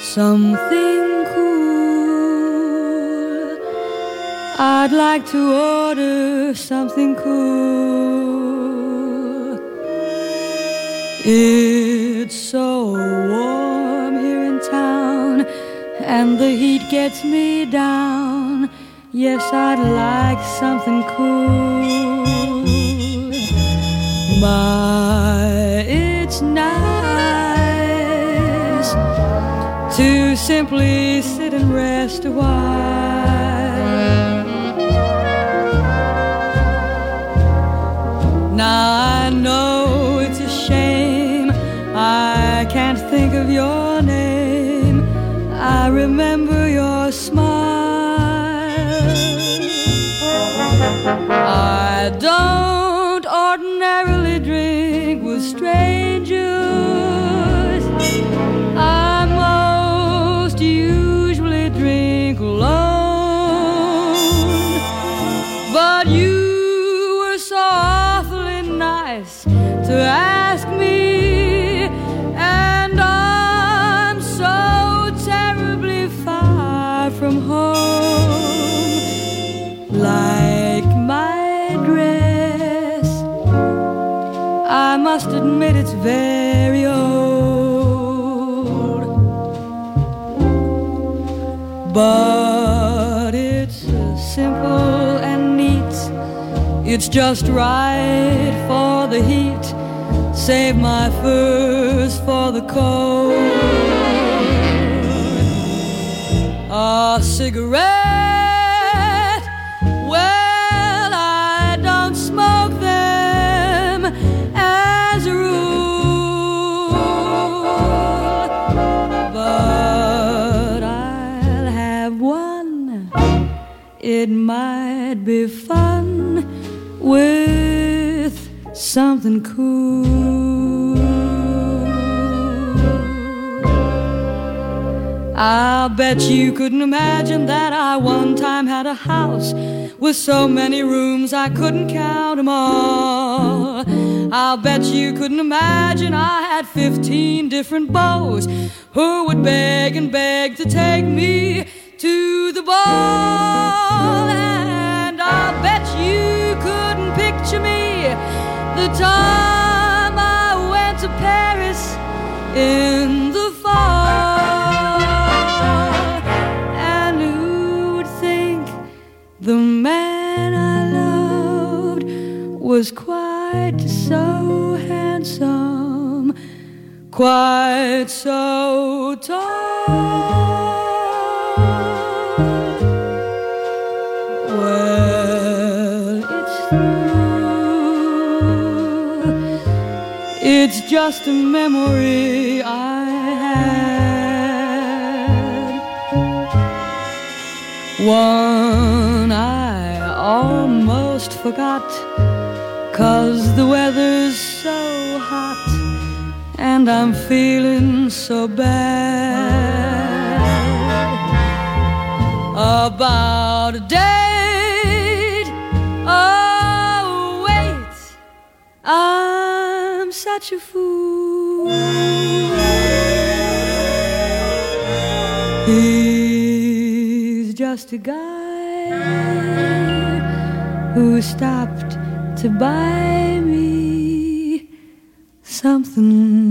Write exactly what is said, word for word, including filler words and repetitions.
something cool. I'd like to order something cool. It's so warm here in town, and the heat gets me down. Yes, I'd like something cool. My, it's nice to simply sit and rest a while. Now I know it's a shame I can't think of your name. I remember your smile. I don't ordinarily drink with strangers. I most usually drink alone. But you were so awfully nice to ask me, and I'm so terribly far from home. Like my dress, I must admit it's very old, but it's simple and neat. It's just right for the heat. Save my furs for the cold. A cigarette, well, I don't smoke them as a rule, but I'll have one. It might be fun with something cool. I'll bet you couldn't imagine that I one time had a house with so many rooms I couldn't count them all. I'll bet you couldn't imagine I had fifteen different beaux who would beg and beg to take me to the ball. And I'll bet you couldn't picture me the time I went to Paris in the fall. And who'd think the man I loved was quite so handsome, quite so tall? Well, it's through. It's just a memory I had, one I almost forgot, 'cause the weather's so hot and I'm feeling so bad about a date. Oh, wait, I'm such a fool. He's just a guy who stopped to buy me something